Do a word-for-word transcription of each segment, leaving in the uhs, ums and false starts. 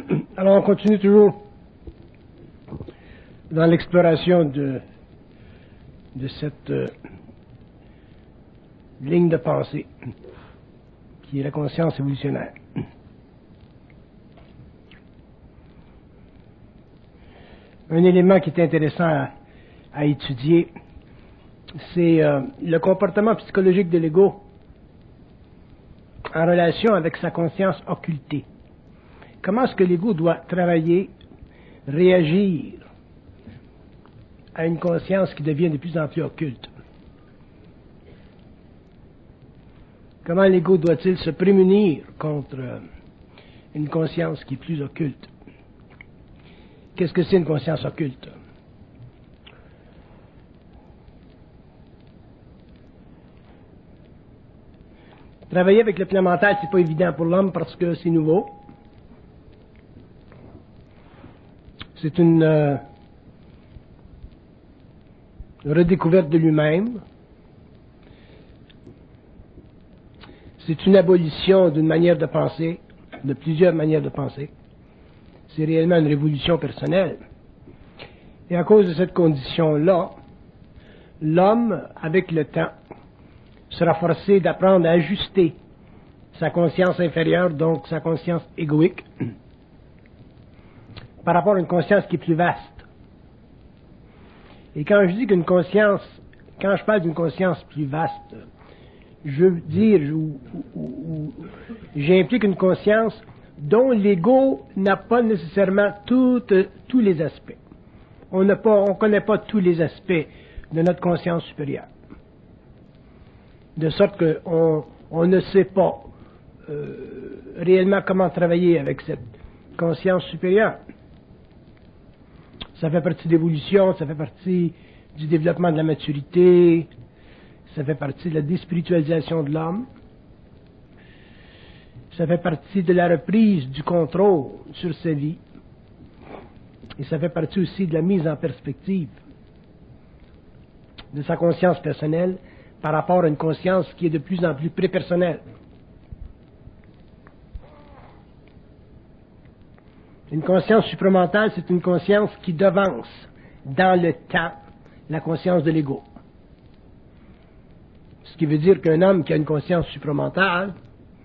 Alors on continue toujours dans l'exploration de, de cette euh, ligne de pensée qui est la conscience évolutionnaire. Un élément qui est intéressant à, à étudier, c'est euh, le comportement psychologique de l'ego en relation avec sa conscience occultée. Comment est-ce que l'ego doit travailler, réagir à une conscience qui devient de plus en plus occulte? Comment l'ego doit-il se prémunir contre euh, une conscience qui est plus occulte? Qu'est-ce que c'est une conscience occulte? Travailler avec le plan mental, c'est pas évident pour l'homme parce que c'est nouveau. C'est une euh, redécouverte de lui-même. C'est une abolition d'une manière de penser, de plusieurs manières de penser. C'est réellement une révolution personnelle. Et à cause de cette condition-là, l'homme, avec le temps, sera forcé d'apprendre à ajuster sa conscience inférieure, donc sa conscience égoïque, par rapport à une conscience qui est plus vaste. Et quand je dis qu'une conscience, quand je parle d'une conscience plus vaste, je veux dire, ou, ou, ou, j'implique une conscience dont l'ego n'a pas nécessairement toutes, tous les aspects. On n'a pas, on connaît pas tous les aspects de notre conscience supérieure. De sorte qu'on on ne sait pas euh, réellement comment travailler avec cette conscience supérieure. Ça fait partie de l'évolution, ça fait partie du développement de la maturité, ça fait partie de la déspiritualisation de l'homme, ça fait partie de la reprise du contrôle sur sa vie, et ça fait partie aussi de la mise en perspective de sa conscience personnelle par rapport à une conscience qui est de plus en plus prépersonnelle. Une conscience supramentale, c'est une conscience qui devance dans le temps la conscience de l'ego. Ce qui veut dire qu'un homme qui a une conscience supramentale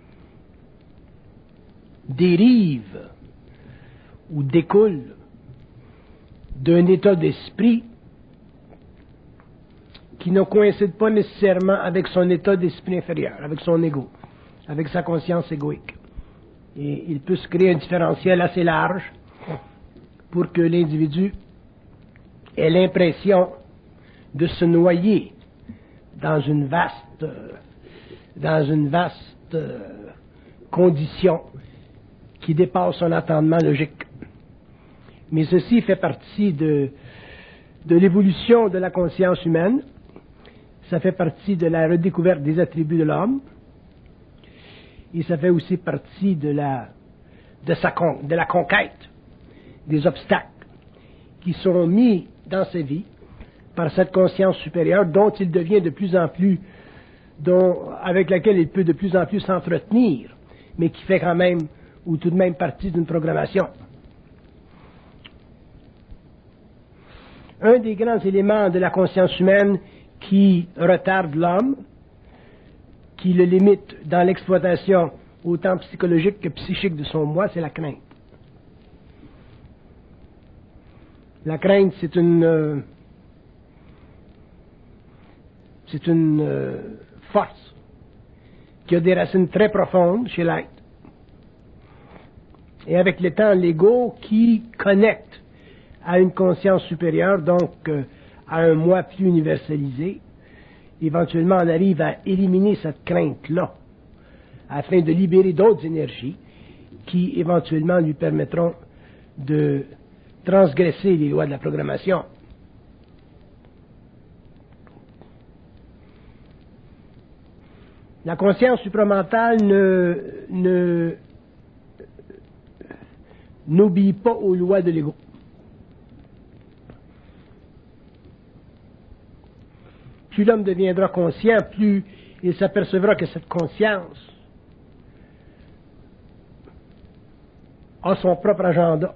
dérive ou découle d'un état d'esprit qui ne coïncide pas nécessairement avec son état d'esprit inférieur, avec son ego, avec sa conscience égoïque. Et il peut se créer un différentiel assez large pour que l'individu ait l'impression de se noyer dans une vaste, dans une vaste condition qui dépasse son entendement logique. Mais ceci fait partie de, de l'évolution de la conscience humaine. Ça fait partie de la redécouverte des attributs de l'homme. Et ça fait aussi partie de la, de, sa con, de la conquête des obstacles qui seront mis dans sa vie par cette conscience supérieure dont il devient de plus en plus, dont, avec laquelle il peut de plus en plus s'entretenir, mais qui fait quand même, ou tout de même partie d'une programmation. Un des grands éléments de la conscience humaine qui retarde l'homme, qui le limite dans l'exploitation autant psychologique que psychique de son moi, c'est la crainte. La crainte, c'est une, euh, c'est une euh, force qui a des racines très profondes chez l'être. Et avec le temps, l'ego qui connecte à une conscience supérieure, donc euh, à un moi plus universalisé, éventuellement on arrive à éliminer cette crainte-là, afin de libérer d'autres énergies qui éventuellement lui permettront de transgresser les lois de la programmation. La conscience supramentale ne, ne, n'obéit pas aux lois de l'ego. Plus l'homme deviendra conscient, plus il s'apercevra que cette conscience a son propre agenda.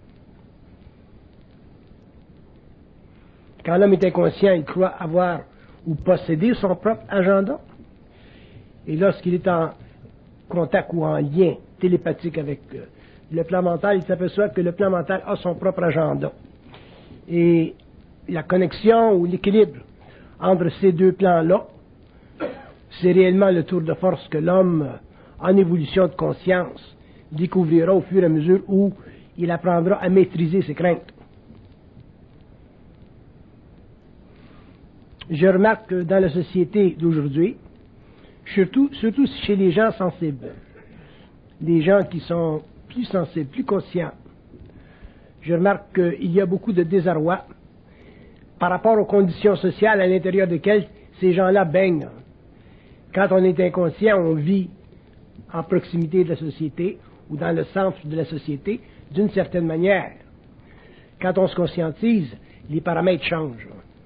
Quand l'homme est inconscient, il croit avoir ou posséder son propre agenda. Et lorsqu'il est en contact ou en lien télépathique avec euh, le plan mental, il s'aperçoit que le plan mental a son propre agenda. Et la connexion ou l'équilibre entre ces deux plans-là, c'est réellement le tour de force que l'homme, en évolution de conscience, découvrira au fur et à mesure où il apprendra à maîtriser ses craintes. Je remarque que dans la société d'aujourd'hui, surtout, surtout chez les gens sensibles, les gens qui sont plus sensibles, plus conscients, je remarque qu'il y a beaucoup de désarroi par rapport aux conditions sociales à l'intérieur desquelles ces gens-là baignent. Quand on est inconscient, on vit en proximité de la société ou dans le centre de la société d'une certaine manière. Quand on se conscientise, les paramètres changent.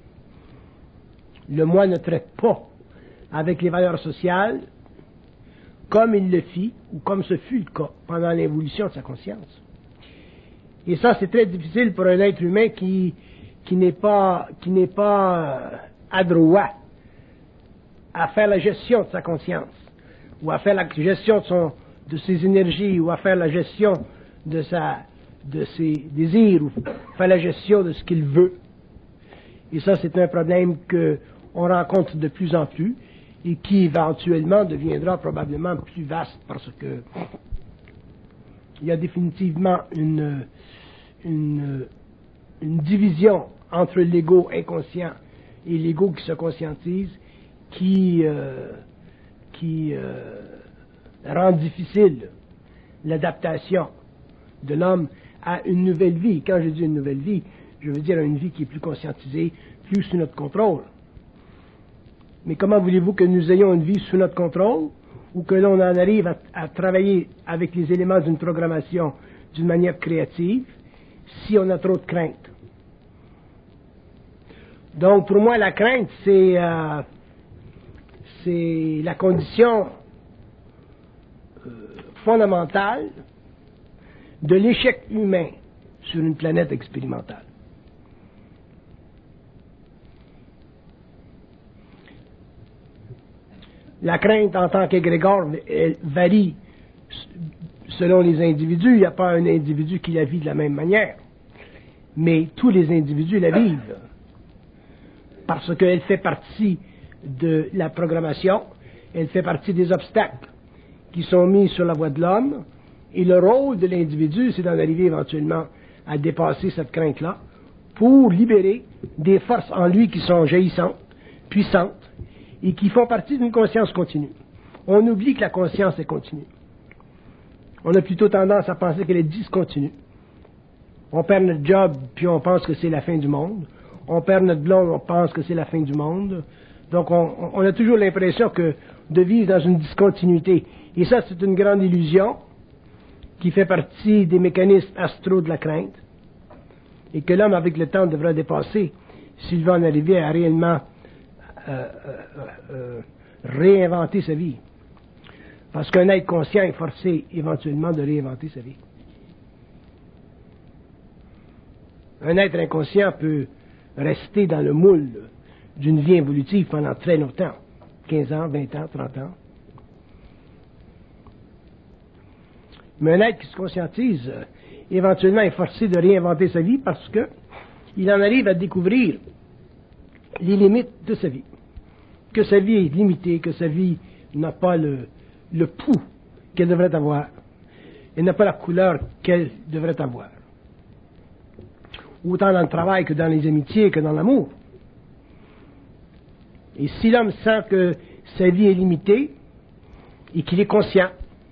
Le moi ne traite pas avec les valeurs sociales comme il le fit ou comme ce fut le cas pendant l'évolution de sa conscience. Et ça, c'est très difficile pour un être humain qui, qui n'est pas, qui n'est pas adroit à faire la gestion de sa conscience, ou à faire la gestion de, son, de ses énergies, ou à faire la gestion de, sa, de ses désirs, ou faire la gestion de ce qu'il veut. Et ça, c'est un problème qu'on rencontre de plus en plus, et qui éventuellement deviendra probablement plus vaste, parce que il y a définitivement une, une, une division entre l'ego inconscient et l'ego qui se conscientise, qui, euh, qui euh, rend difficile l'adaptation de l'homme à une nouvelle vie. Quand je dis une nouvelle vie, je veux dire une vie qui est plus conscientisée, plus sous notre contrôle. Mais comment voulez-vous que nous ayons une vie sous notre contrôle, ou que l'on en arrive à, à travailler avec les éléments d'une programmation d'une manière créative, si on a trop de crainte? Donc, pour moi, la crainte, c'est... Euh, c'est la condition euh, fondamentale de l'échec humain sur une planète expérimentale. La crainte en tant qu'égrégore, elle varie selon les individus. Il n'y a pas un individu qui la vit de la même manière. Mais tous les individus la vivent. Parce qu'elle fait partie de la programmation, elle fait partie des obstacles qui sont mis sur la voie de l'homme, et le rôle de l'individu, c'est d'en arriver éventuellement à dépasser cette crainte-là pour libérer des forces en lui qui sont jaillissantes, puissantes, et qui font partie d'une conscience continue. On oublie que la conscience est continue. On a plutôt tendance à penser qu'elle est discontinue. On perd notre job, puis on pense que c'est la fin du monde. On perd notre blonde, on pense que c'est la fin du monde. Donc, on, on a toujours l'impression que de vivre dans une discontinuité. Et ça, c'est une grande illusion qui fait partie des mécanismes astraux de la crainte et que l'homme, avec le temps, devra dépasser s'il va en arriver à réellement euh, euh, euh, réinventer sa vie. Parce qu'un être conscient est forcé éventuellement de réinventer sa vie. Un être inconscient peut rester dans le moule d'une vie évolutive pendant très longtemps, quinze ans, vingt ans, trente ans. Mais un être qui se conscientise, euh, éventuellement est forcé de réinventer sa vie parce que il en arrive à découvrir les limites de sa vie. Que sa vie est limitée, que sa vie n'a pas le, le pouls qu'elle devrait avoir. Elle n'a pas la couleur qu'elle devrait avoir. Autant dans le travail que dans les amitiés, que dans l'amour. Et si l'homme sent que sa vie est limitée et qu'il est conscient,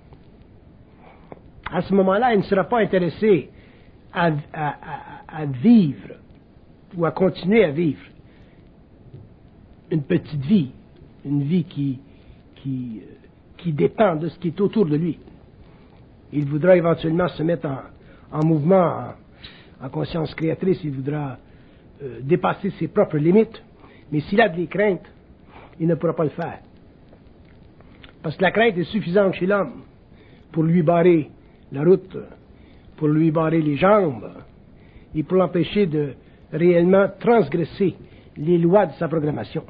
à ce moment-là, il ne sera pas intéressé à, à, à, à vivre ou à continuer à vivre une petite vie, une vie qui, qui, qui dépend de ce qui est autour de lui. Il voudra éventuellement se mettre en, en mouvement, en, en conscience créatrice, il voudra euh, dépasser ses propres limites. Mais s'il a des craintes, il ne pourra pas le faire. Parce que la crainte est suffisante chez l'homme pour lui barrer la route pour lui barrer les jambes et pour l'empêcher de réellement transgresser les lois de sa programmation.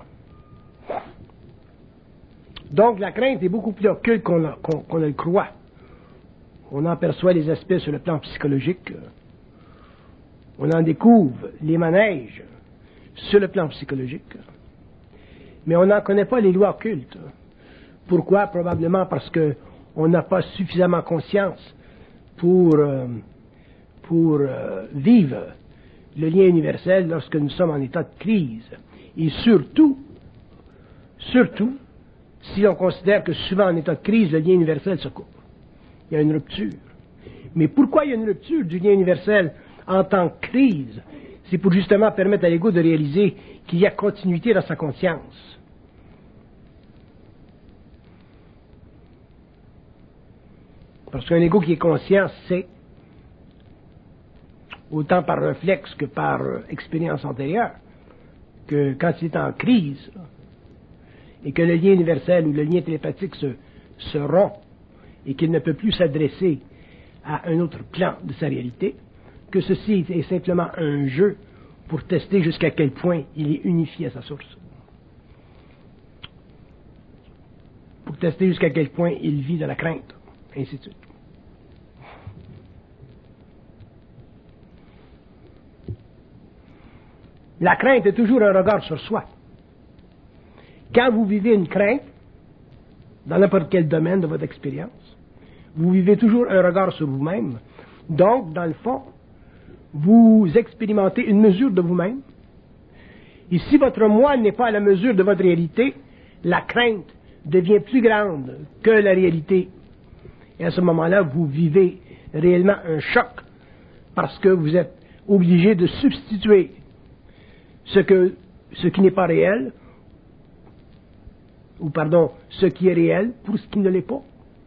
Donc la crainte est beaucoup plus occulte qu'on, qu'on, qu'on ne le croit. On en perçoit les aspects sur le plan psychologique. On en découvre les manèges sur le plan psychologique. Mais on n'en connaît pas les lois occultes. Pourquoi? Probablement parce qu'on n'a pas suffisamment conscience pour, euh, pour euh, vivre le lien universel lorsque nous sommes en état de crise. Et surtout, surtout, si on considère que souvent en état de crise, le lien universel se coupe. Il y a une rupture. Mais pourquoi il y a une rupture du lien universel en tant que crise? C'est pour justement permettre à l'ego de réaliser qu'il y a continuité dans sa conscience. Parce qu'un ego qui est conscient sait, autant par réflexe que par euh, expérience antérieure, que quand il est en crise, et que le lien universel ou le lien télépathique se, se rompt, et qu'il ne peut plus s'adresser à un autre plan de sa réalité, que ceci est simplement un jeu pour tester jusqu'à quel point il est unifié à sa source. Pour tester jusqu'à quel point il vit de la crainte, ainsi de suite. La crainte est toujours un regard sur soi. Quand vous vivez une crainte, dans n'importe quel domaine de votre expérience, vous vivez toujours un regard sur vous-même. Donc, dans le fond, vous expérimentez une mesure de vous-même. Et si votre moi n'est pas à la mesure de votre réalité, la crainte devient plus grande que la réalité. Et à ce moment-là, vous vivez réellement un choc parce que vous êtes obligé de substituer ce, que, ce qui n'est pas réel, ou pardon, ce qui est réel pour ce qui ne l'est pas.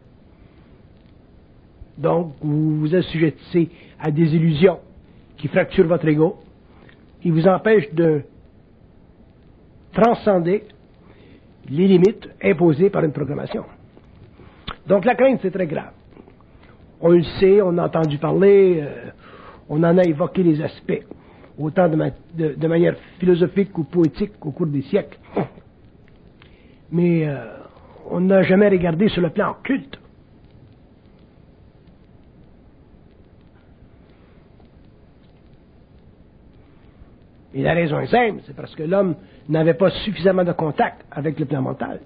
Donc, vous vous assujettissez à des illusions qui fracturent votre ego, qui vous empêchent de transcender les limites imposées par une programmation. Donc, la crainte, c'est très grave. On le sait, on a entendu parler, euh, on en a évoqué les aspects, autant de, ma, de, de manière philosophique ou poétique au cours des siècles. Mais euh, on n'a jamais regardé sur le plan occulte. Et la raison est simple, c'est parce que l'homme n'avait pas suffisamment de contact avec le plan mental.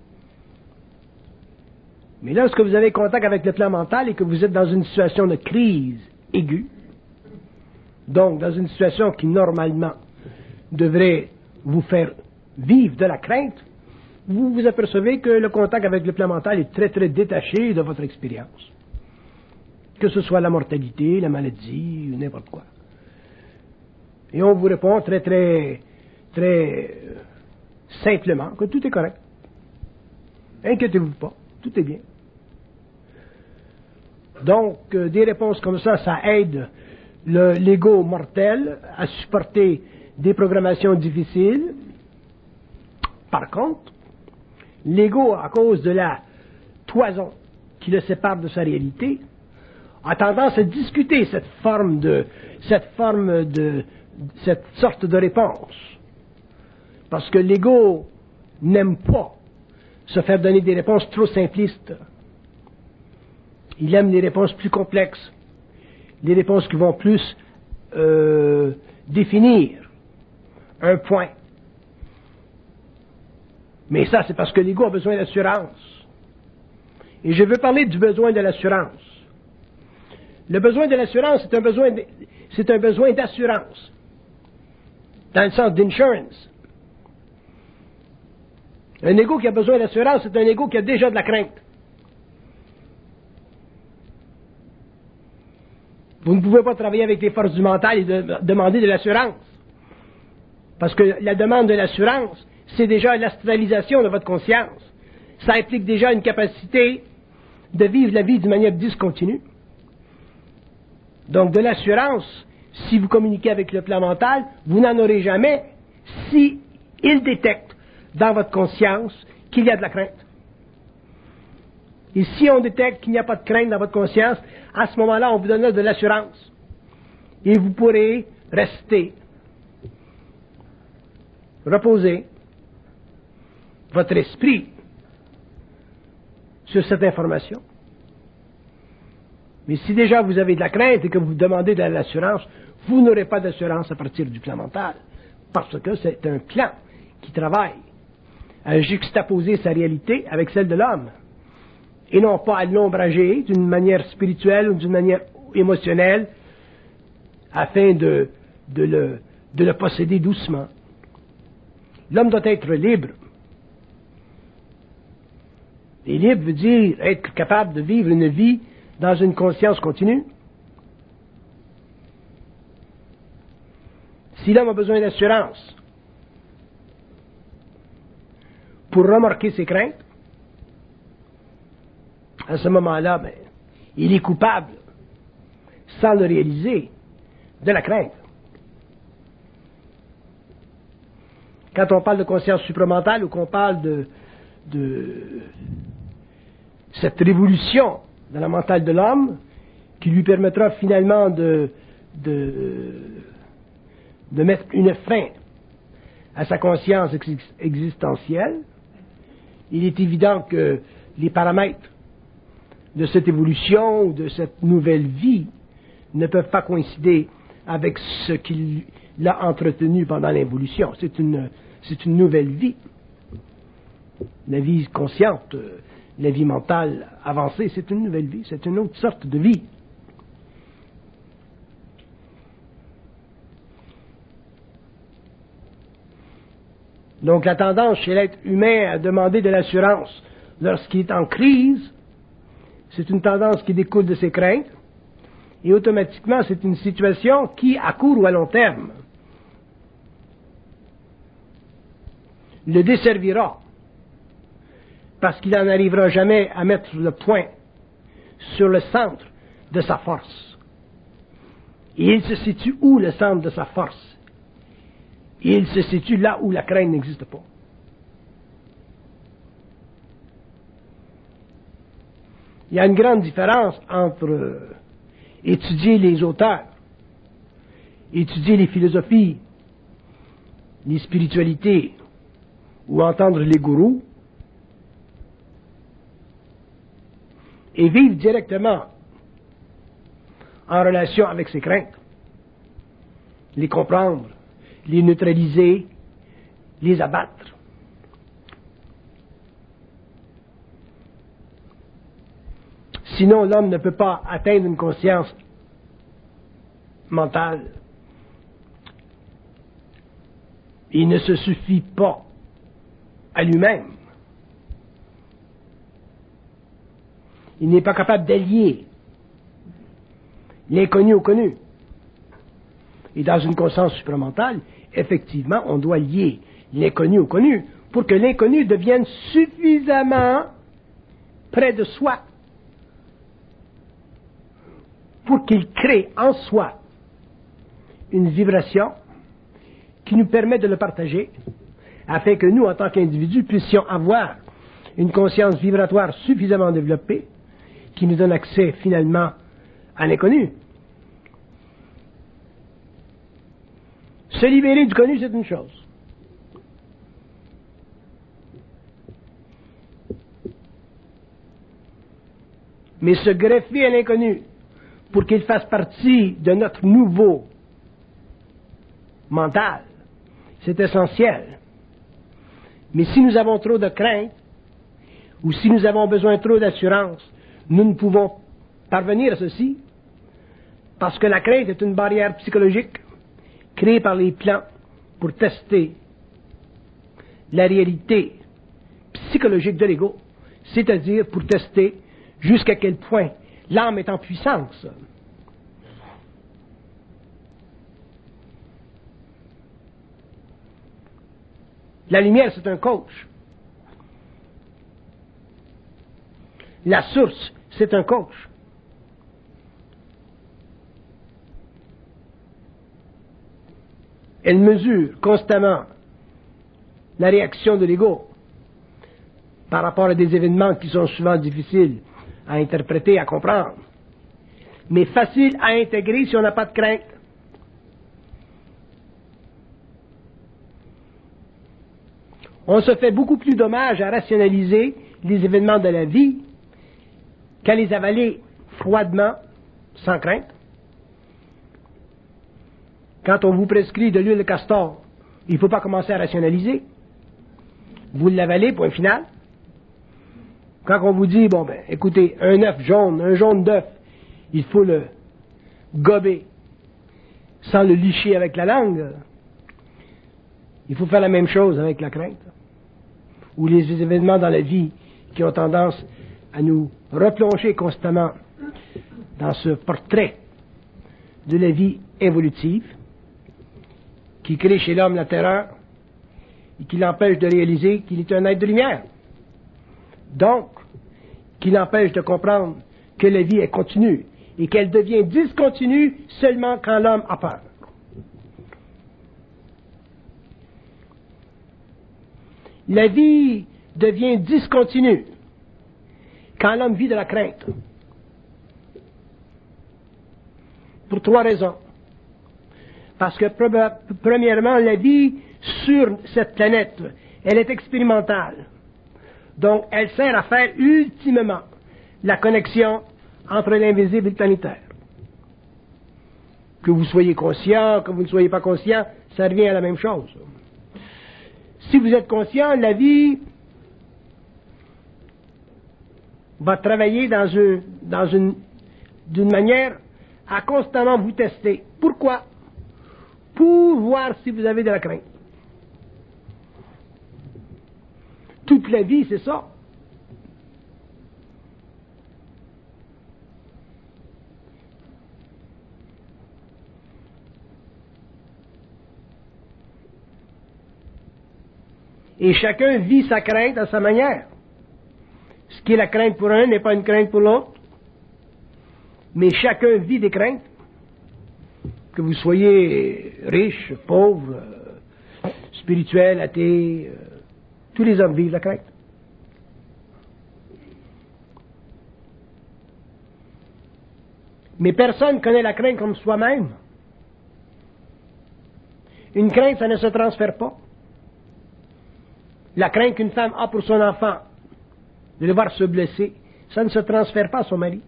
Mais lorsque vous avez contact avec le plan mental et que vous êtes dans une situation de crise aiguë, donc dans une situation qui normalement devrait vous faire vivre de la crainte, vous vous apercevez que le contact avec le plan mental est très très détaché de votre expérience. Que ce soit la mortalité, la maladie, ou n'importe quoi. Et on vous répond très très très euh, simplement que tout est correct. Inquiétez-vous pas, tout est bien. Donc, euh, des réponses comme ça, ça aide le, l'ego mortel à supporter des programmations difficiles. Par contre, l'ego, à cause de la toison qui le sépare de sa réalité, a tendance à discuter cette forme de, cette forme de, cette sorte de réponse. Parce que l'ego n'aime pas se faire donner des réponses trop simplistes. Il aime les réponses plus complexes, les réponses qui vont plus euh, définir un point. Mais ça, c'est parce que l'ego a besoin d'assurance. Et je veux parler du besoin de l'assurance. Le besoin de l'assurance, c'est un besoin, de, c'est un besoin d'assurance, dans le sens d'insurance. Un ego qui a besoin d'assurance, c'est un ego qui a déjà de la crainte. Vous ne pouvez pas travailler avec les forces du mental et de, demander de l'assurance. Parce que la demande de l'assurance, c'est déjà l'astralisation de votre conscience. Ça implique déjà une capacité de vivre la vie d'une manière discontinue. Donc de l'assurance, si vous communiquez avec le plan mental, vous n'en aurez jamais si il détecte dans votre conscience qu'il y a de la crainte. Et si on détecte qu'il n'y a pas de crainte dans votre conscience, à ce moment-là, on vous donne de l'assurance. Et vous pourrez rester, reposer votre esprit sur cette information. Mais si déjà vous avez de la crainte et que vous demandez de l'assurance, vous n'aurez pas d'assurance à partir du plan mental, parce que c'est un plan qui travaille à juxtaposer sa réalité avec celle de l'homme, et non pas à l'ombrager d'une manière spirituelle ou d'une manière émotionnelle, afin de, de, le, de le posséder doucement. L'homme doit être libre. Et libre veut dire être capable de vivre une vie dans une conscience continue. Si l'homme a besoin d'assurance pour remorquer ses craintes, à ce moment-là, ben, il est coupable, sans le réaliser, de la crainte. Quand on parle de conscience supramentale ou qu'on parle de, de cette révolution dans la mentale de l'homme, qui lui permettra finalement de, de, de mettre une fin à sa conscience ex- existentielle, il est évident que les paramètres de cette évolution ou de cette nouvelle vie ne peuvent pas coïncider avec ce qu'il a entretenu pendant l'évolution. C'est une, c'est une nouvelle vie. La vie consciente, la vie mentale avancée, c'est une nouvelle vie, c'est une autre sorte de vie. Donc la tendance chez l'être humain à demander de l'assurance lorsqu'il est en crise, c'est une tendance qui découle de ses craintes, et automatiquement c'est une situation qui, à court ou à long terme, le desservira, parce qu'il n'en arrivera jamais à mettre le point sur le centre de sa force. Et il se situe où le centre de sa force? Et il se situe là où la crainte n'existe pas. Il y a une grande différence entre étudier les auteurs, étudier les philosophies, les spiritualités, ou entendre les gourous, et vivre directement en relation avec ses craintes, les comprendre, les neutraliser, les abattre. Sinon, l'homme ne peut pas atteindre une conscience mentale. Il ne se suffit pas à lui-même. Il n'est pas capable d'allier l'inconnu au connu. Et dans une conscience supramentale, effectivement, on doit lier l'inconnu au connu pour que l'inconnu devienne suffisamment près de soi pour qu'il crée en soi une vibration qui nous permet de le partager afin que nous, en tant qu'individus, puissions avoir une conscience vibratoire suffisamment développée qui nous donne accès finalement à l'inconnu. Se libérer du connu, c'est une chose. Mais se greffer à l'inconnu pour qu'il fasse partie de notre nouveau mental, c'est essentiel. Mais si nous avons trop de crainte, ou si nous avons besoin trop d'assurance, nous ne pouvons parvenir à ceci, parce que la crainte est une barrière psychologique créée par les plans pour tester la réalité psychologique de l'ego, c'est-à-dire pour tester jusqu'à quel point l'âme est en puissance. La lumière, c'est un coach. La source, c'est un coach. Elle mesure constamment la réaction de l'ego. par rapport à des événements qui sont souvent difficiles à interpréter, à comprendre, mais faciles à intégrer si on n'a pas de crainte. On se fait beaucoup plus dommage à rationaliser les événements de la vie qu'à les avaler froidement, sans crainte. Quand on vous prescrit de l'huile de castor, il ne faut pas commencer à rationaliser. Vous l'avalez, point final. Quand on vous dit, bon ben, écoutez, un œuf jaune, un jaune d'œuf, il faut le gober sans le licher avec la langue. Il faut faire la même chose avec la crainte. Ou les événements dans la vie qui ont tendance à nous replonger constamment dans ce portrait de la vie évolutive qui crée chez l'homme la terreur et qui l'empêche de réaliser qu'il est un être de lumière. Donc, qui l'empêche de comprendre que la vie est continue et qu'elle devient discontinue seulement quand l'homme a peur. La vie devient discontinue quand l'homme vit de la crainte. Pour trois raisons. Parce que, premièrement, la vie sur cette planète, elle est expérimentale. Donc, elle sert à faire ultimement la connexion entre l'invisible et le planétaire. Que vous soyez conscient, que vous ne soyez pas conscient, ça revient à la même chose. Si vous êtes conscient, la vie va travailler dans une, dans une, d'une manière à constamment vous tester. Pourquoi? Pour voir si vous avez de la crainte. Toute la vie, c'est ça. Et chacun vit sa crainte à sa manière. Ce qui est la crainte pour un n'est pas une crainte pour l'autre. Mais chacun vit des craintes. Que vous soyez riche, pauvre, euh, spirituel, athée, euh, tous les hommes vivent la crainte. Mais personne ne connaît la crainte comme soi-même. Une crainte, ça ne se transfère pas. La crainte qu'une femme a pour son enfant, de le voir se blesser, ça ne se transfère pas à son mari.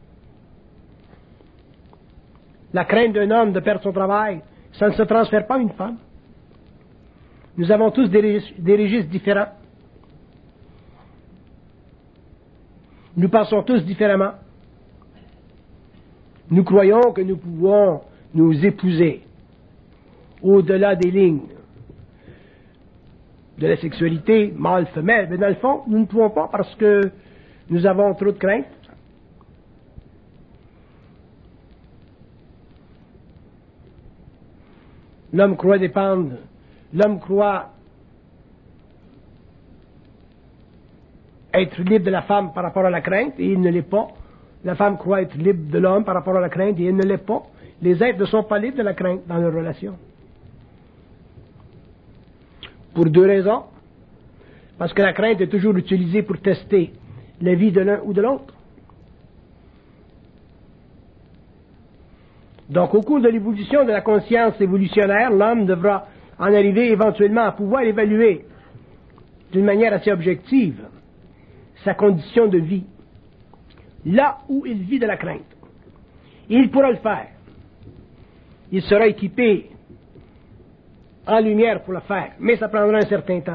La crainte d'un homme de perdre son travail, ça ne se transfère pas à une femme. Nous avons tous des, régis- des registres différents. Nous pensons tous différemment. Nous croyons que nous pouvons nous épouser au-delà des lignes de la sexualité mâle-femelle. Mais dans le fond, nous ne pouvons pas parce que nous avons trop de crainte. L'homme croit dépendre, l'homme croit être libre de la femme par rapport à la crainte et il ne l'est pas. La femme croit être libre de l'homme par rapport à la crainte et il ne l'est pas. Les êtres ne sont pas libres de la crainte dans leur relation. Pour deux raisons. Parce que la crainte est toujours utilisée pour tester la vie de l'un ou de l'autre. Donc, au cours de l'évolution de la conscience évolutionnaire, l'homme devra en arriver éventuellement à pouvoir évaluer d'une manière assez objective sa condition de vie, là où il vit de la crainte. Et il pourra le faire. Il sera équipé en lumière pour le faire, mais ça prendra un certain temps.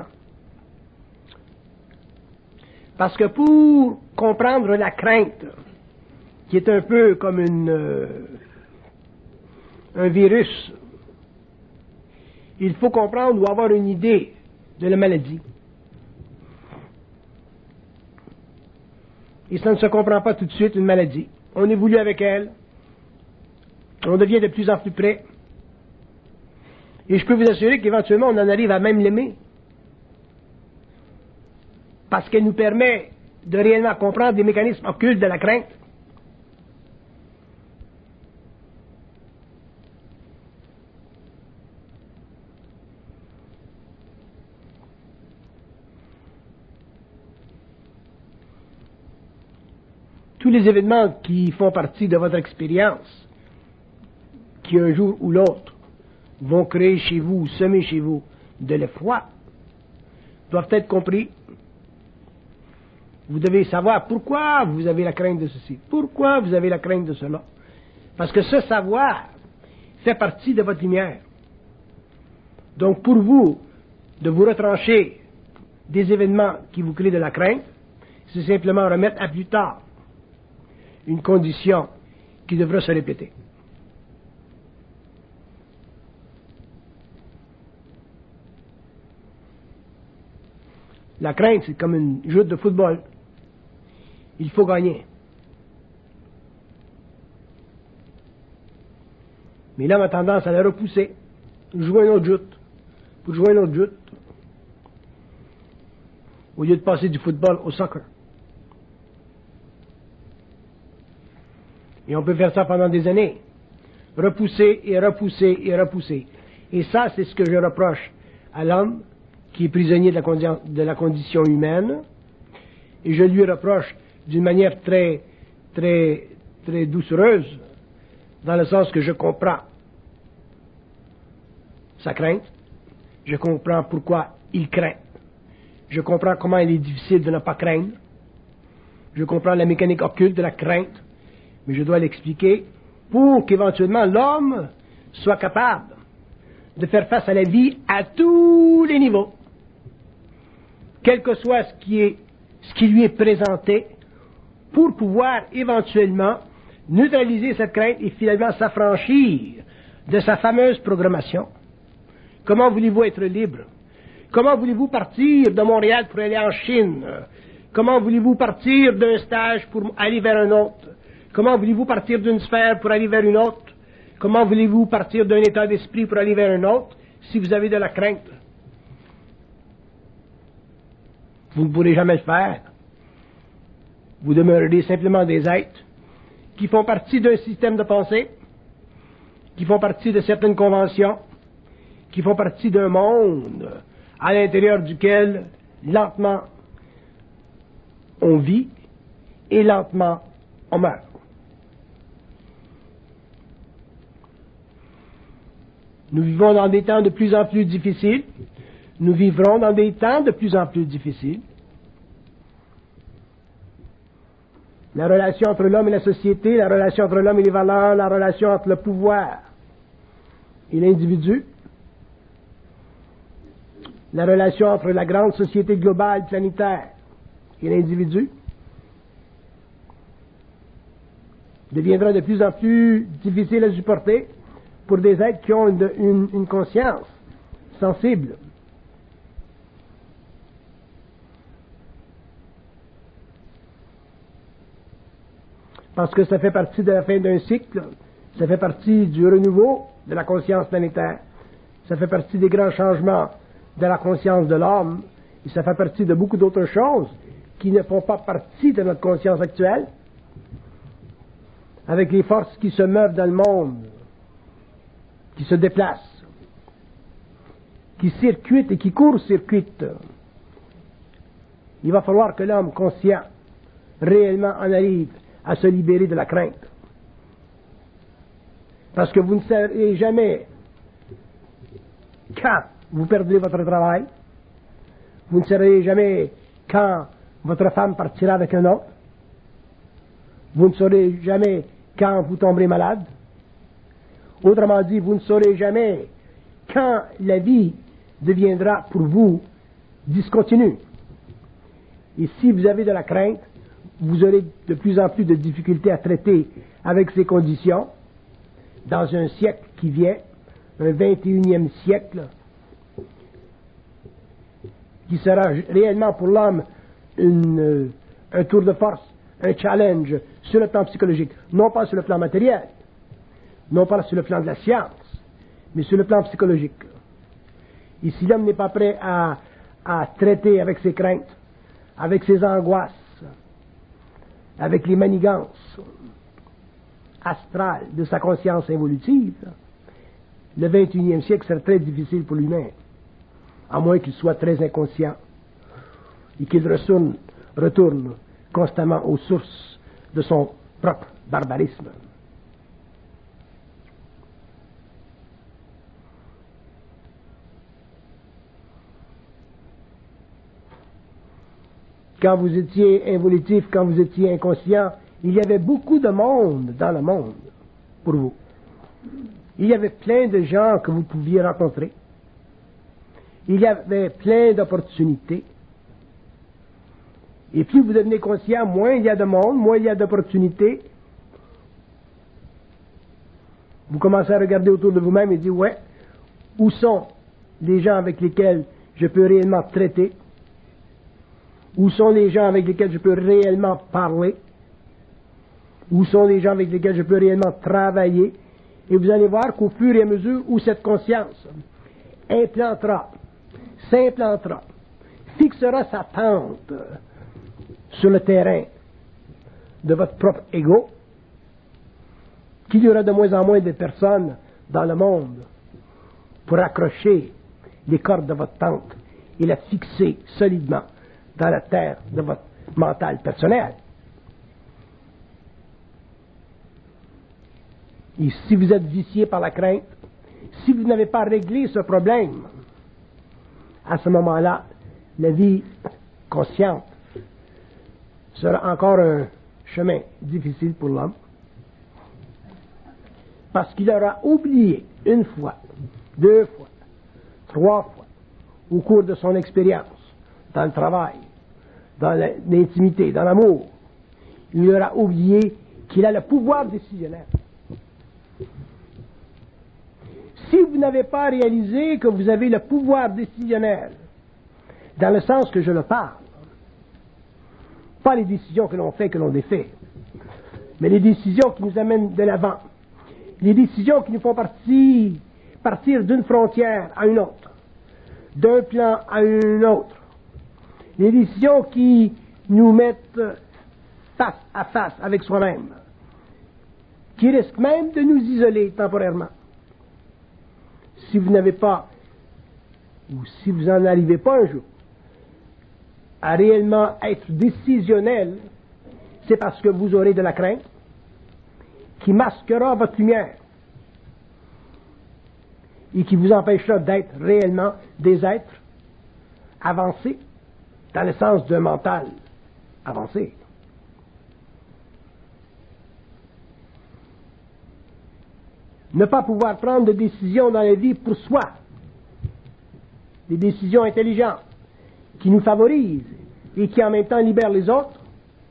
Parce que pour comprendre la crainte, qui est un peu comme une... Euh, un virus, il faut comprendre ou avoir une idée de la maladie. Et ça ne se comprend pas tout de suite, une maladie. On évolue avec elle, on devient de plus en plus près. Et je peux vous assurer qu'éventuellement, on en arrive à même l'aimer. Parce qu'elle nous permet de réellement comprendre des mécanismes occultes de la crainte. tous les événements qui font partie de votre expérience, qui un jour ou l'autre vont créer chez vous, semer chez vous de l'effroi, doivent être compris. Vous devez savoir pourquoi vous avez la crainte de ceci, pourquoi vous avez la crainte de cela. Parce que ce savoir fait partie de votre lumière. Donc pour vous, de vous retrancher des événements qui vous créent de la crainte, c'est simplement remettre à plus tard une condition qui devra se répéter. La crainte, c'est comme une joute de football. Il faut gagner. Mais l'homme a tendance à la repousser. Jouer une autre joute. Pour jouer une autre joute. Au lieu de passer du football au soccer. Et on peut faire ça pendant des années. Repousser et repousser et repousser. Et ça, c'est ce que je reproche à l'homme qui est prisonnier de la, condition, de la condition humaine. Et je lui reproche d'une manière très, très, très doucereuse, dans le sens que je comprends sa crainte, je comprends pourquoi il craint, je comprends comment il est difficile de ne pas craindre, je comprends la mécanique occulte de la crainte, mais je dois l'expliquer pour qu'éventuellement l'homme soit capable de faire face à la vie à tous les niveaux, quel que soit ce qui est, ce qui lui est présenté, pour pouvoir éventuellement neutraliser cette crainte et finalement s'affranchir de sa fameuse programmation. Comment voulez-vous être libre? Comment voulez-vous partir de Montréal pour aller en Chine? Comment voulez-vous partir d'un stage pour aller vers un autre? Comment voulez-vous partir d'une sphère pour aller vers une autre? Comment voulez-vous partir d'un état d'esprit pour aller vers un autre si vous avez de la crainte? Vous ne pourrez jamais le faire. Vous demeurerez simplement des êtres qui font partie d'un système de pensée, qui font partie de certaines conventions, qui font partie d'un monde à l'intérieur duquel, lentement, on vit et lentement, on meurt. Nous vivons dans des temps de plus en plus difficiles. Nous vivrons dans des temps de plus en plus difficiles. La relation entre l'homme et la société, la relation entre l'homme et les valeurs, la relation entre le pouvoir et l'individu, la relation entre la grande société globale planétaire et l'individu deviendra de plus en plus difficile à supporter pour des êtres qui ont une, une, une conscience sensible. Parce que ça fait partie de la fin d'un cycle, ça fait partie du renouveau de la conscience planétaire, ça fait partie des grands changements de la conscience de l'homme, et ça fait partie de beaucoup d'autres choses qui ne font pas partie de notre conscience actuelle, avec les forces qui se meuvent dans le monde, qui se déplacent, qui circuitent et qui court-circuitent. Il va falloir que l'homme conscient réellement en arrive à se libérer de la crainte. Parce que vous ne saurez jamais quand vous perdrez votre travail, vous ne saurez jamais quand votre femme partira avec un autre, vous ne saurez jamais quand vous tomberez malade. Autrement dit, vous ne saurez jamais quand la vie deviendra pour vous discontinue. Et si vous avez de la crainte, vous aurez de plus en plus de difficultés à traiter avec ces conditions dans un siècle qui vient, un vingt et unième siècle, qui sera réellement pour l'homme une, un tour de force, un challenge sur le plan psychologique, non pas sur le plan matériel, non pas sur le plan de la science, mais sur le plan psychologique. Et si l'homme n'est pas prêt à, à traiter avec ses craintes, avec ses angoisses, avec les manigances astrales de sa conscience évolutive, le vingt et unième siècle sera très difficile pour lui-même, à moins qu'il soit très inconscient et qu'il retourne, retourne constamment aux sources de son propre barbarisme. Quand vous étiez involutif, quand vous étiez inconscient, il y avait beaucoup de monde dans le monde pour vous. Il y avait plein de gens que vous pouviez rencontrer. Il y avait plein d'opportunités. Et plus vous devenez conscient, moins il y a de monde, moins il y a d'opportunités. Vous commencez à regarder autour de vous-même et dire, ouais, où sont les gens avec lesquels je peux réellement traiter? Où sont les gens avec lesquels je peux réellement parler? Où sont les gens avec lesquels je peux réellement travailler? Et vous allez voir qu'au fur et à mesure où cette conscience implantera, s'implantera, fixera sa tente sur le terrain de votre propre ego, qu'il y aura de moins en moins de personnes dans le monde pour accrocher les cordes de votre tente et la fixer solidement dans la terre de votre mental personnel. Et si vous êtes vicié par la crainte, si vous n'avez pas réglé ce problème, à ce moment-là, la vie consciente sera encore un chemin difficile pour l'homme, parce qu'il aura oublié une fois, deux fois, trois fois, au cours de son expérience, dans le travail, dans l'intimité, dans l'amour, il aura oublié qu'il a le pouvoir décisionnel. Si vous n'avez pas réalisé que vous avez le pouvoir décisionnel, dans le sens que je le parle, pas les décisions que l'on fait, que l'on défait, mais les décisions qui nous amènent de l'avant, les décisions qui nous font partir, partir d'une frontière à une autre, d'un plan à un autre, les décisions qui nous mettent face à face avec soi-même, qui risquent même de nous isoler temporairement. Si vous n'avez pas, ou si vous n'en arrivez pas un jour, à réellement être décisionnel, c'est parce que vous aurez de la crainte qui masquera votre lumière et qui vous empêchera d'être réellement des êtres avancés dans le sens d'un mental avancé. Ne pas pouvoir prendre de décisions dans la vie pour soi, des décisions intelligentes qui nous favorisent et qui en même temps libèrent les autres,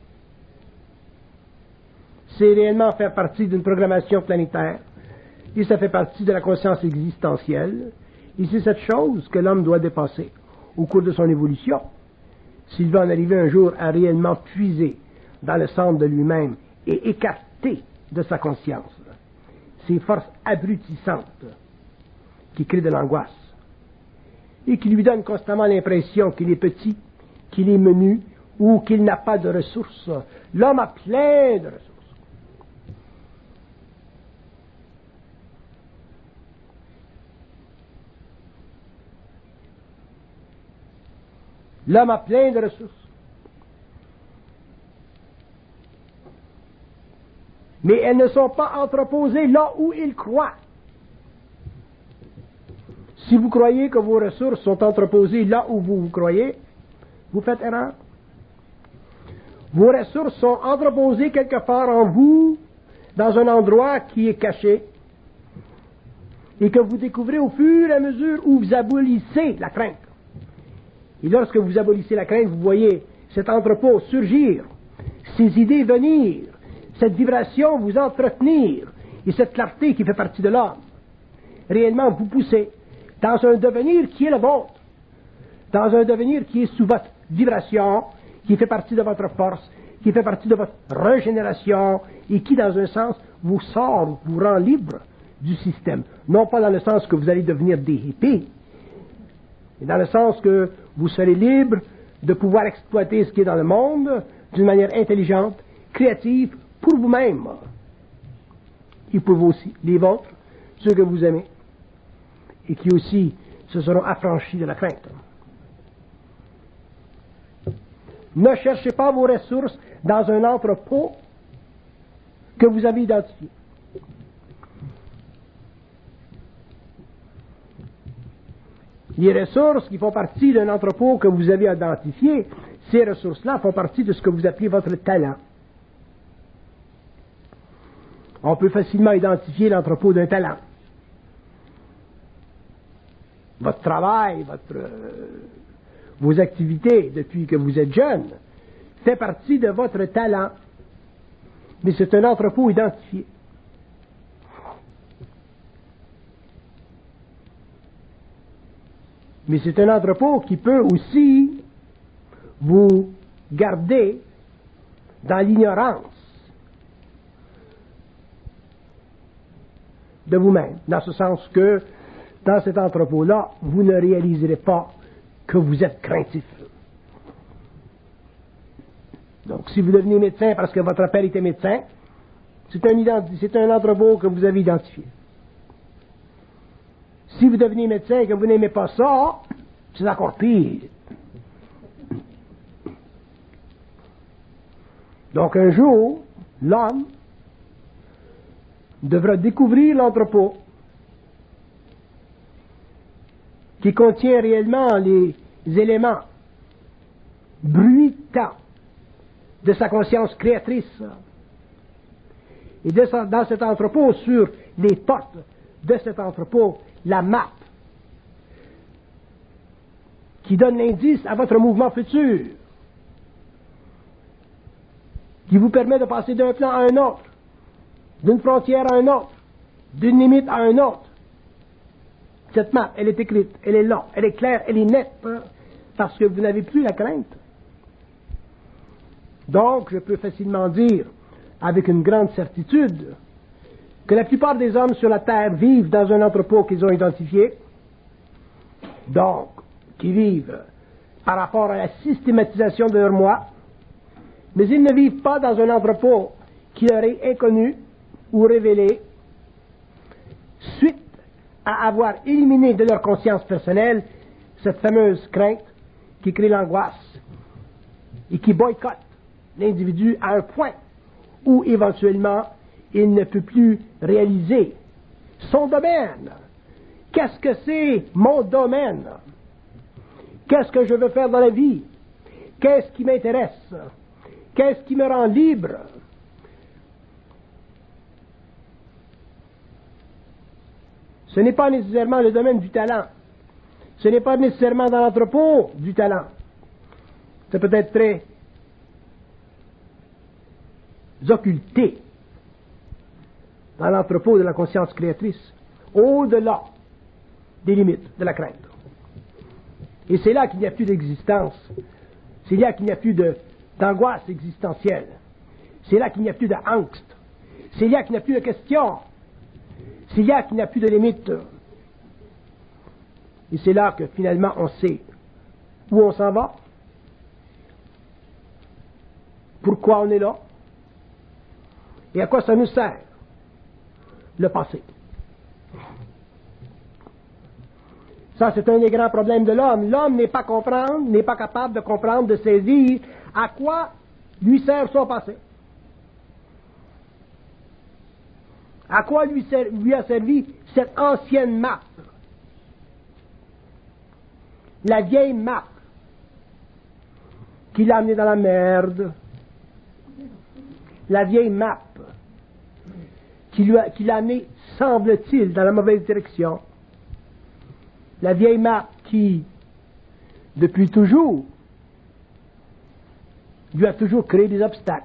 c'est réellement faire partie d'une programmation planétaire et ça fait partie de la conscience existentielle et c'est cette chose que l'homme doit dépasser au cours de son évolution s'il veut en arriver un jour à réellement puiser dans le centre de lui-même et écarter de sa conscience ces forces abrutissantes qui créent de l'angoisse et qui lui donnent constamment l'impression qu'il est petit, qu'il est menu ou qu'il n'a pas de ressources. L'homme a plein de ressources. L'homme a plein de ressources. Mais elles ne sont pas entreposées là où il croit. Si vous croyez que vos ressources sont entreposées là où vous vous croyez, vous faites erreur. Vos ressources sont entreposées quelque part en vous, dans un endroit qui est caché, et que vous découvrez au fur et à mesure où vous abolissez la crainte. Et lorsque vous abolissez la crainte, vous voyez cet entrepôt surgir, ces idées venir, cette vibration vous entretenir, et cette clarté qui fait partie de l'homme. Réellement, vous poussez dans un devenir qui est le vôtre, dans un devenir qui est sous votre vibration, qui fait partie de votre force, qui fait partie de votre régénération, et qui, dans un sens, vous sort, vous rend libre du système. Non pas dans le sens que vous allez devenir des hippies, mais dans le sens que vous serez libre de pouvoir exploiter ce qui est dans le monde d'une manière intelligente, créative, pour vous-même. Et pour vous aussi, les vôtres, ceux que vous aimez, et qui aussi se seront affranchis de la crainte. Ne cherchez pas vos ressources dans un entrepôt que vous avez identifiées. Les ressources qui font partie d'un entrepôt que vous avez identifié, ces ressources-là font partie de ce que vous appelez votre talent. On peut facilement identifier l'entrepôt d'un talent. Votre travail, votre, euh, vos activités depuis que vous êtes jeune, fait partie de votre talent. Mais c'est un entrepôt identifié. Mais c'est un entrepôt qui peut aussi vous garder dans l'ignorance de vous-même, dans ce sens que dans cet entrepôt-là, vous ne réaliserez pas que vous êtes craintif. Donc, si vous devenez médecin parce que votre père était médecin, c'est un, identi- c'est un entrepôt que vous avez identifié. Si vous devenez médecin et que vous n'aimez pas ça, c'est encore pire. Donc, un jour, l'homme devra découvrir l'entrepôt qui contient réellement les éléments bruitants de sa conscience créatrice. Et de sa, dans cet entrepôt, sur les portes de cet entrepôt, la map qui donne l'indice à votre mouvement futur, qui vous permet de passer d'un plan à un autre, d'une frontière à un autre, d'une limite à un autre. Cette map, elle est écrite, elle est là, elle est claire, elle est nette, hein, parce que vous n'avez plus la crainte. Donc, je peux facilement dire, avec une grande certitude, que la plupart des hommes sur la Terre vivent dans un entrepôt qu'ils ont identifié, donc, qui vivent par rapport à la systématisation de leur moi, mais ils ne vivent pas dans un entrepôt qui leur est inconnu ou révélé, suite à avoir éliminé de leur conscience personnelle cette fameuse crainte qui crée l'angoisse et qui boycotte l'individu à un point où éventuellement il ne peut plus réaliser son domaine. Qu'est-ce que c'est mon domaine? Qu'est-ce que je veux faire dans la vie? Qu'est-ce qui m'intéresse? Qu'est-ce qui me rend libre? Ce n'est pas nécessairement le domaine du talent. Ce n'est pas nécessairement dans l'entrepôt du talent. C'est peut-être très occulté dans l'entrepôt de la conscience créatrice, au-delà des limites de la crainte. Et c'est là qu'il n'y a plus d'existence. C'est là qu'il n'y a plus de, d'angoisse existentielle. C'est là qu'il n'y a plus de angst. C'est là qu'il n'y a plus de questions. C'est là qu'il n'y a plus de limites. Et c'est là que finalement on sait où on s'en va, pourquoi on est là, et à quoi ça nous sert, le passé. Ça, c'est un des grands problèmes de l'homme. L'homme n'est pas comprendre, n'est pas capable de comprendre, de saisir à quoi lui sert son passé. À quoi lui, ser- lui a servi cette ancienne map? La vieille map qui l'a amené dans la merde. La vieille map qui, lui a, qui l'a amené, semble-t-il, dans la mauvaise direction. La vieille map qui, depuis toujours, lui a toujours créé des obstacles.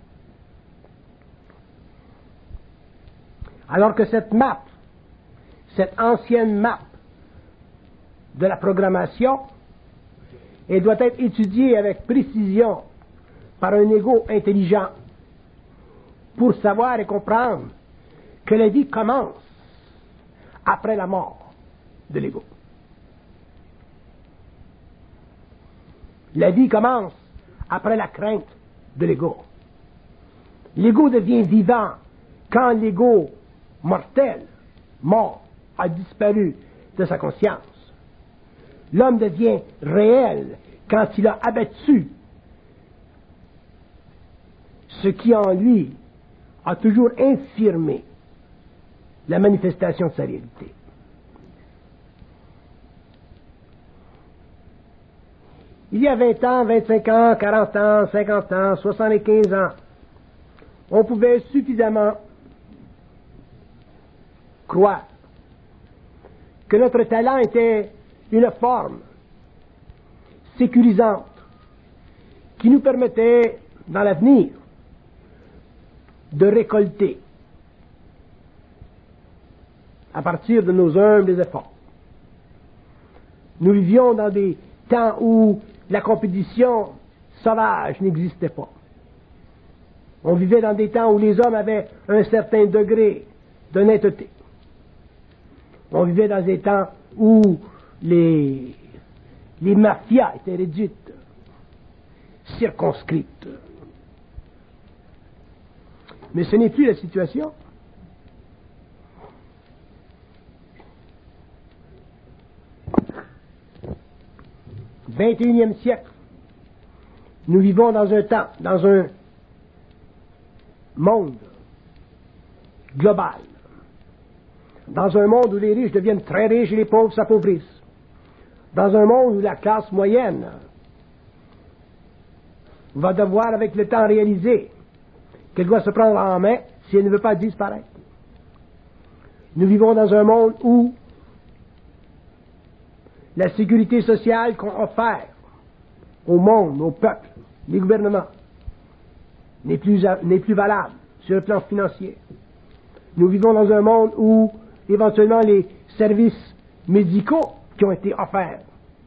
Alors que cette map, cette ancienne map de la programmation, elle doit être étudiée avec précision par un ego intelligent pour savoir et comprendre que la vie commence après la mort de l'ego. La vie commence après la crainte de l'ego. L'ego devient vivant quand l'ego mortel, mort, a disparu de sa conscience. L'homme devient réel quand il a abattu ce qui en lui a toujours infirmé la manifestation de sa réalité. Il y a vingt ans, vingt-cinq ans, quarante ans, cinquante ans, soixante-quinze ans, on pouvait suffisamment croire que notre talent était une forme sécurisante qui nous permettait, dans l'avenir, de récolter à partir de nos humbles efforts. Nous vivions dans des temps où la compétition sauvage n'existait pas. On vivait dans des temps où les hommes avaient un certain degré d'honnêteté. On vivait dans des temps où les, les mafias étaient réduites, circonscrites. Mais ce n'est plus la situation. vingt et unième siècle, nous vivons dans un temps, dans un monde global, dans un monde où les riches deviennent très riches et les pauvres s'appauvrissent, dans un monde où la classe moyenne va devoir avec le temps réaliser qu'elle doit se prendre en main si elle ne veut pas disparaître. Nous vivons dans un monde où la sécurité sociale qu'on offre au monde, au peuple, les gouvernements, n'est plus, n'est plus valable sur le plan financier. Nous vivons dans un monde où, éventuellement, les services médicaux qui ont été offerts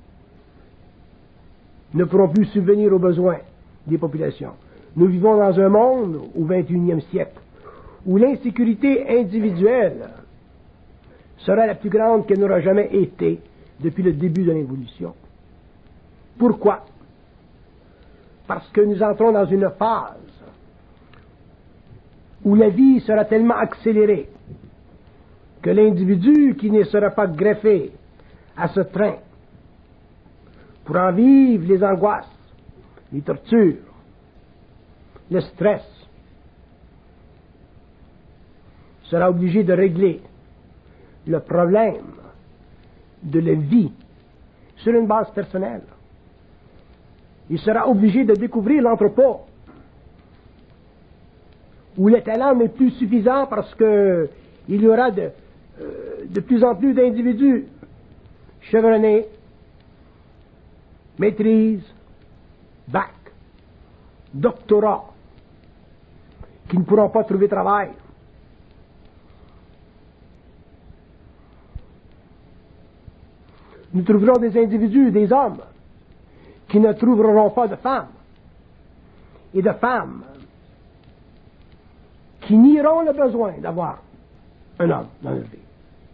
ne pourront plus subvenir aux besoins des populations. Nous vivons dans un monde, au vingt et unième siècle, où l'insécurité individuelle sera la plus grande qu'elle n'aura jamais été depuis le début de l'évolution. Pourquoi? Parce que nous entrons dans une phase où la vie sera tellement accélérée que l'individu qui ne sera pas greffé à ce train pour en vivre les angoisses, les tortures, le stress, sera obligé de régler le problème de la vie sur une base personnelle. Il sera obligé de découvrir l'entrepôt où le talent n'est plus suffisant parce que il y aura de, euh, de plus en plus d'individus chevronnés, maîtrise, bac, doctorat, qui ne pourront pas trouver travail. Nous trouverons des individus, des hommes, qui ne trouveront pas de femmes, et de femmes qui nieront le besoin d'avoir un homme dans leur vie.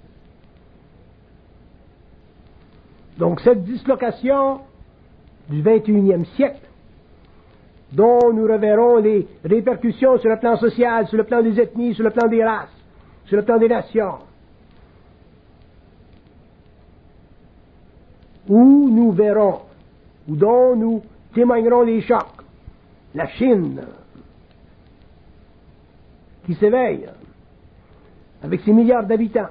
Donc cette dislocation du vingt et unième siècle, dont nous reverrons les répercussions sur le plan social, sur le plan des ethnies, sur le plan des races, sur le plan des nations, où nous verrons, ou dont nous témoignerons les chocs, la Chine qui s'éveille avec ses milliards d'habitants,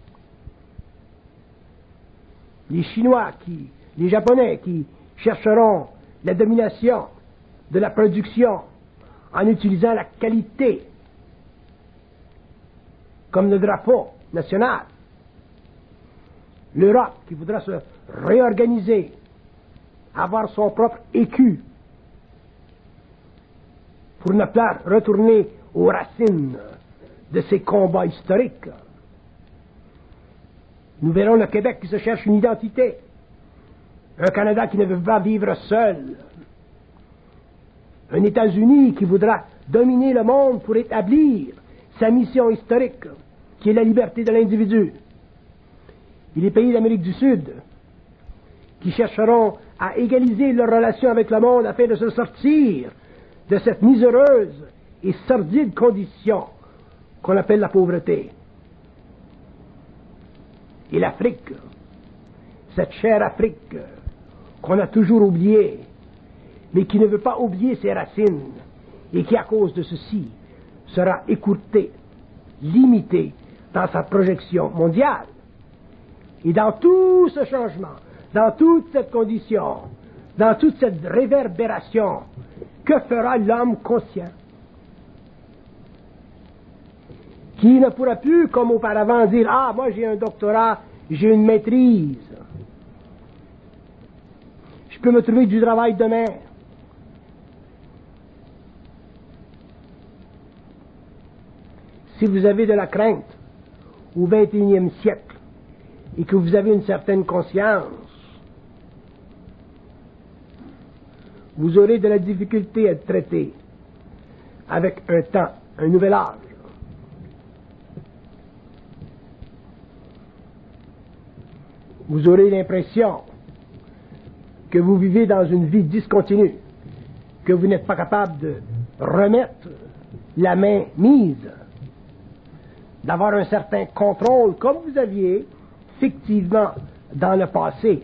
les Chinois, qui, les Japonais qui chercheront la domination de la production en utilisant la qualité comme le drapeau national, l'Europe qui voudra se réorganiser, avoir son propre écu pour ne pas retourner aux racines de ses combats historiques. Nous verrons le Québec qui se cherche une identité, un Canada qui ne veut pas vivre seul, un États-Unis qui voudra dominer le monde pour établir sa mission historique, qui est la liberté de l'individu, et les pays d'Amérique du Sud qui chercheront à égaliser leurs relations avec le monde afin de se sortir de cette miséreuse et sordide condition qu'on appelle la pauvreté. Et l'Afrique, cette chère Afrique qu'on a toujours oubliée, mais qui ne veut pas oublier ses racines, et qui, à cause de ceci, sera écourté, limité dans sa projection mondiale. Et dans tout ce changement, dans toute cette condition, dans toute cette réverbération, que fera l'homme conscient? Qui ne pourra plus, comme auparavant, dire « Ah, moi j'ai un doctorat, j'ai une maîtrise. Je peux me trouver du travail demain. » Si vous avez de la crainte au vingt et unième siècle et que vous avez une certaine conscience, vous aurez de la difficulté à être traité avec un temps, un nouvel âge. Vous aurez l'impression que vous vivez dans une vie discontinue, que vous n'êtes pas capable de remettre la main mise, d'avoir un certain contrôle comme vous aviez fictivement dans le passé.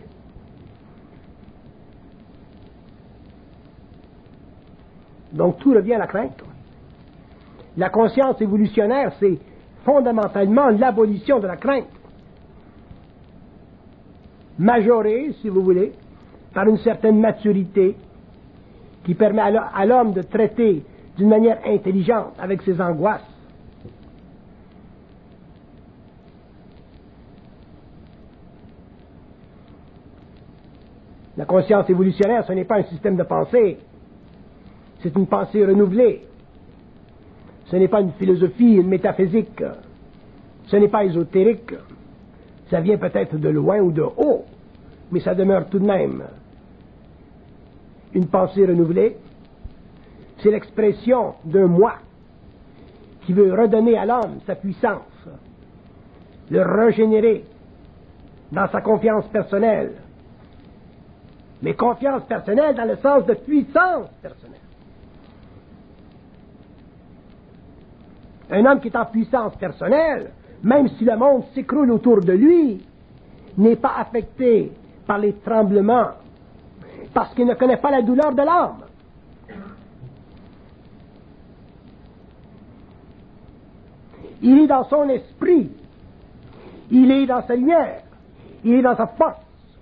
Donc tout revient à la crainte. La conscience évolutionnaire, c'est fondamentalement l'abolition de la crainte. Majorée, si vous voulez, par une certaine maturité qui permet à l'homme de traiter d'une manière intelligente avec ses angoisses. La conscience évolutionnaire, ce n'est pas un système de pensée. C'est une pensée renouvelée. Ce n'est pas une philosophie, une métaphysique. Ce n'est pas ésotérique. Ça vient peut-être de loin ou de haut, mais ça demeure tout de même une pensée renouvelée. C'est l'expression d'un moi qui veut redonner à l'homme sa puissance, le régénérer dans sa confiance personnelle. Mais confiance personnelle dans le sens de puissance personnelle. Un homme qui est en puissance personnelle, même si le monde s'écroule autour de lui, n'est pas affecté par les tremblements, parce qu'il ne connaît pas la douleur de l'âme. Il est dans son esprit, il est dans sa lumière, il est dans sa force.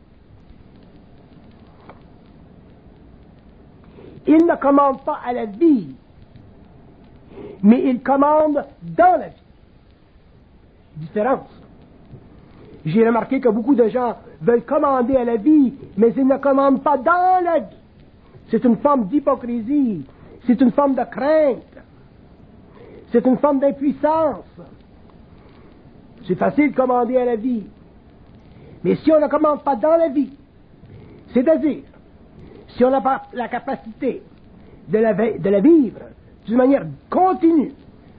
Il ne commande pas à la vie, mais il commande dans la vie. Différence. J'ai remarqué que beaucoup de gens veulent commander à la vie, mais ils ne commandent pas dans la vie. C'est une forme d'hypocrisie, c'est une forme de crainte, c'est une forme d'impuissance. C'est facile de commander à la vie, mais si on ne commande pas dans la vie, c'est-à-dire si on n'a pas la capacité de la, de la vivre d'une manière continue,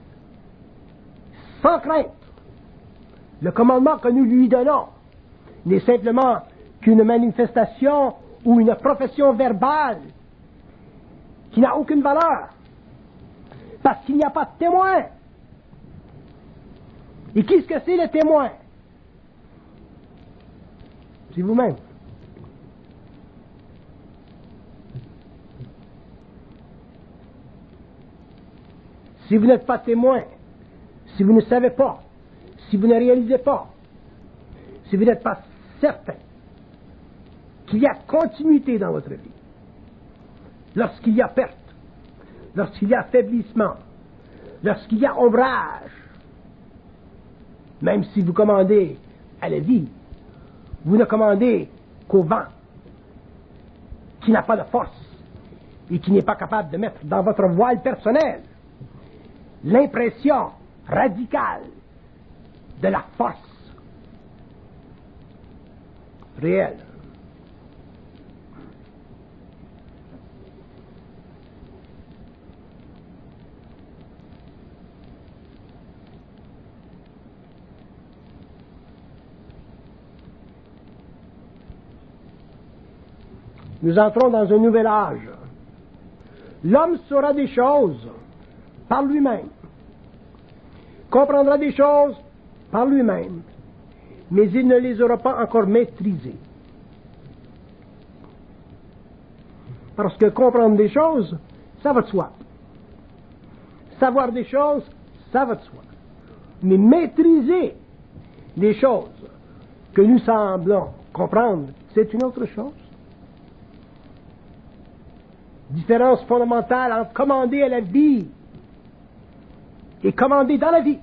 sans crainte, le commandement que nous lui donnons n'est simplement qu'une manifestation ou une profession verbale qui n'a aucune valeur, parce qu'il n'y a pas de témoin. Et qu'est-ce que c'est le témoin? C'est vous-même. Si vous n'êtes pas témoin, si vous ne savez pas, si vous ne réalisez pas, si vous n'êtes pas certain qu'il y a continuité dans votre vie, lorsqu'il y a perte, lorsqu'il y a affaiblissement, lorsqu'il y a ombrage, même si vous commandez à la vie, vous ne commandez qu'au vent, qui n'a pas de force et qui n'est pas capable de mettre dans votre voile personnel l'impression radicale de la force réelle. Nous entrons dans un nouvel âge. L'homme saura des choses par lui-même, comprendra des choses par lui-même, mais il ne les aura pas encore maîtrisées. Parce que comprendre des choses, ça va de soi. Savoir des choses, ça va de soi. Mais maîtriser des choses que nous semblons comprendre, c'est une autre chose. Différence fondamentale entre commander à la vie et commander dans la vie.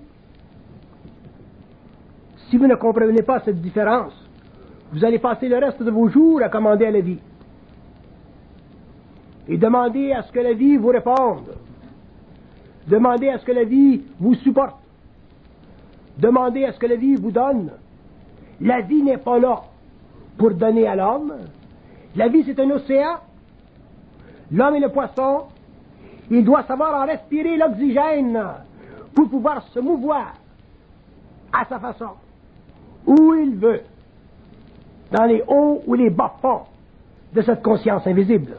Si vous ne comprenez pas cette différence, vous allez passer le reste de vos jours à commander à la vie et demander à ce que la vie vous réponde. Demandez à ce que la vie vous supporte. Demandez à ce que la vie vous donne. La vie n'est pas là pour donner à l'homme. La vie, c'est un océan. L'homme est le poisson. Il doit savoir en respirer l'oxygène pour pouvoir se mouvoir à sa façon, où il veut, dans les hauts ou les bas fonds de cette conscience invisible.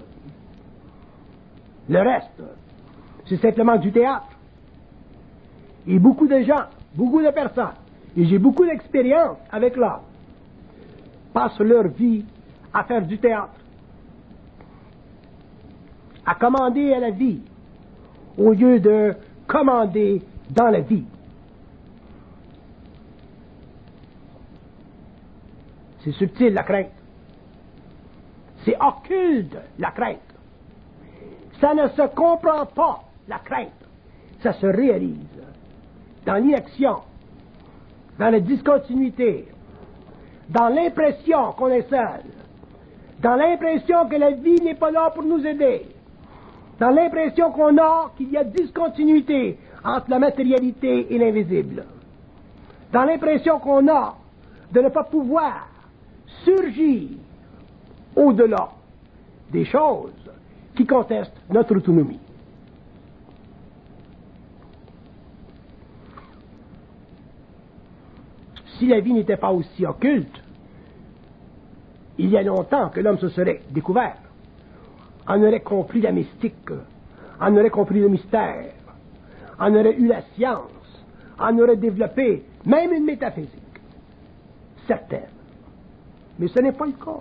Le reste, c'est simplement du théâtre. Et beaucoup de gens, beaucoup de personnes, et j'ai beaucoup d'expérience avec l'homme, passent leur vie à faire du théâtre, à commander à la vie, au lieu de commander dans la vie. C'est subtil, la crainte. C'est occulte, la crainte. Ça ne se comprend pas, la crainte. Ça se réalise dans l'inaction, dans la discontinuité, dans l'impression qu'on est seul, dans l'impression que la vie n'est pas là pour nous aider, dans l'impression qu'on a qu'il y a discontinuité entre la matérialité et l'invisible, dans l'impression qu'on a de ne pas pouvoir surgir au-delà des choses qui contestent notre autonomie. Si la vie n'était pas aussi occulte, il y a longtemps que l'homme se serait découvert, en aurait compris la mystique, en aurait compris le mystère, en aurait eu la science, en aurait développé même une métaphysique, certaine. Mais ce n'est pas le cas.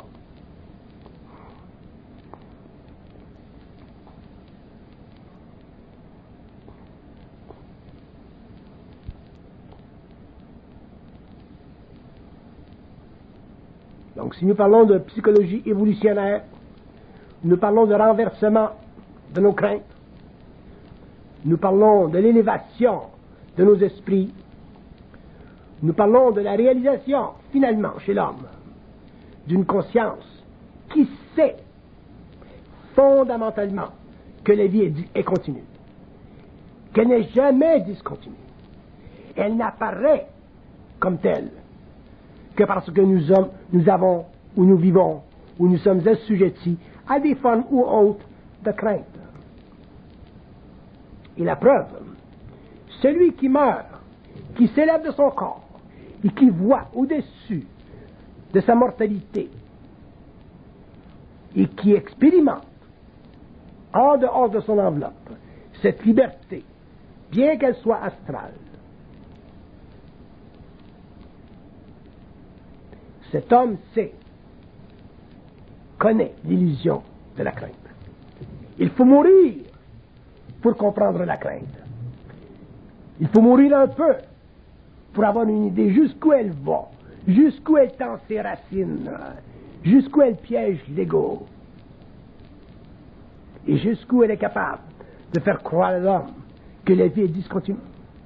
Donc, si nous parlons de psychologie évolutionnaire, nous parlons de renversement de nos craintes, nous parlons de l'élévation de nos esprits, nous parlons de la réalisation, finalement, chez l'homme, d'une conscience qui sait fondamentalement que la vie est, est continue, qu'elle n'est jamais discontinue. Elle n'apparaît comme telle que parce que nous, sommes, nous avons, ou nous vivons, ou nous sommes assujettis à des formes ou autres de crainte. Et la preuve, celui qui meurt, qui s'élève de son corps, et qui voit au-dessus de sa mortalité, et qui expérimente, en dehors de son enveloppe, cette liberté, bien qu'elle soit astrale, cet homme sait, connaît l'illusion de la crainte. Il faut mourir pour comprendre la crainte. Il faut mourir un peu pour avoir une idée jusqu'où elle va, jusqu'où elle tend ses racines, jusqu'où elle piège l'ego, et jusqu'où elle est capable de faire croire à l'homme que la vie est discontinue.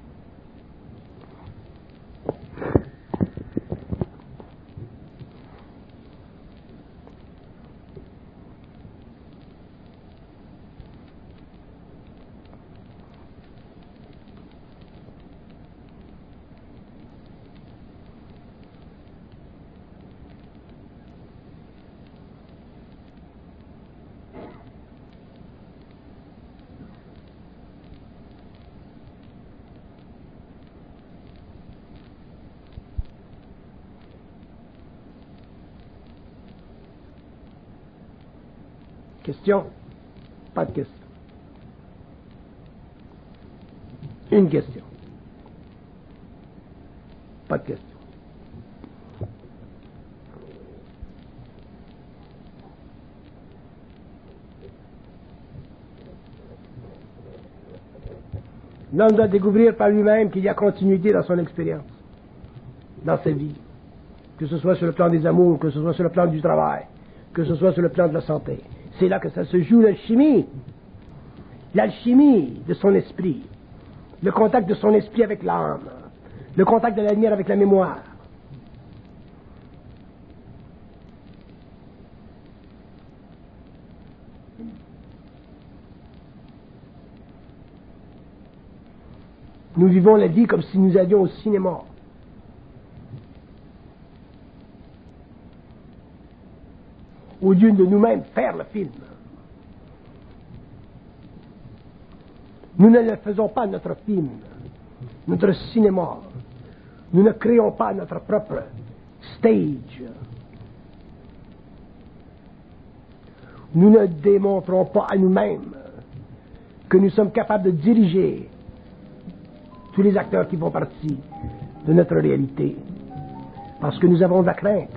Question? Pas de question. Une question. Pas de question. L'homme doit découvrir par lui-même qu'il y a continuité dans son expérience, dans sa vie, que ce soit sur le plan des amours, que ce soit sur le plan du travail, que ce soit sur le plan de la santé. C'est là que ça se joue, l'alchimie. L'alchimie de son esprit, le contact de son esprit avec l'âme, le contact de la lumière avec la mémoire. Nous vivons la vie comme si nous allions au cinéma. Au lieu de nous-mêmes faire le film. Nous ne le faisons pas notre film, notre cinéma. Nous ne créons pas notre propre stage. Nous ne démontrons pas à nous-mêmes que nous sommes capables de diriger tous les acteurs qui font partie de notre réalité, parce que nous avons de la crainte.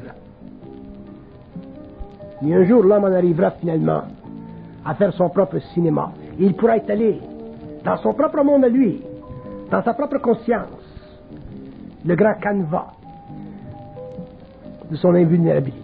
Et un jour, l'homme en arrivera finalement à faire son propre cinéma. Et il pourra étaler dans son propre monde à lui, dans sa propre conscience, le grand canevas de son invulnérabilité.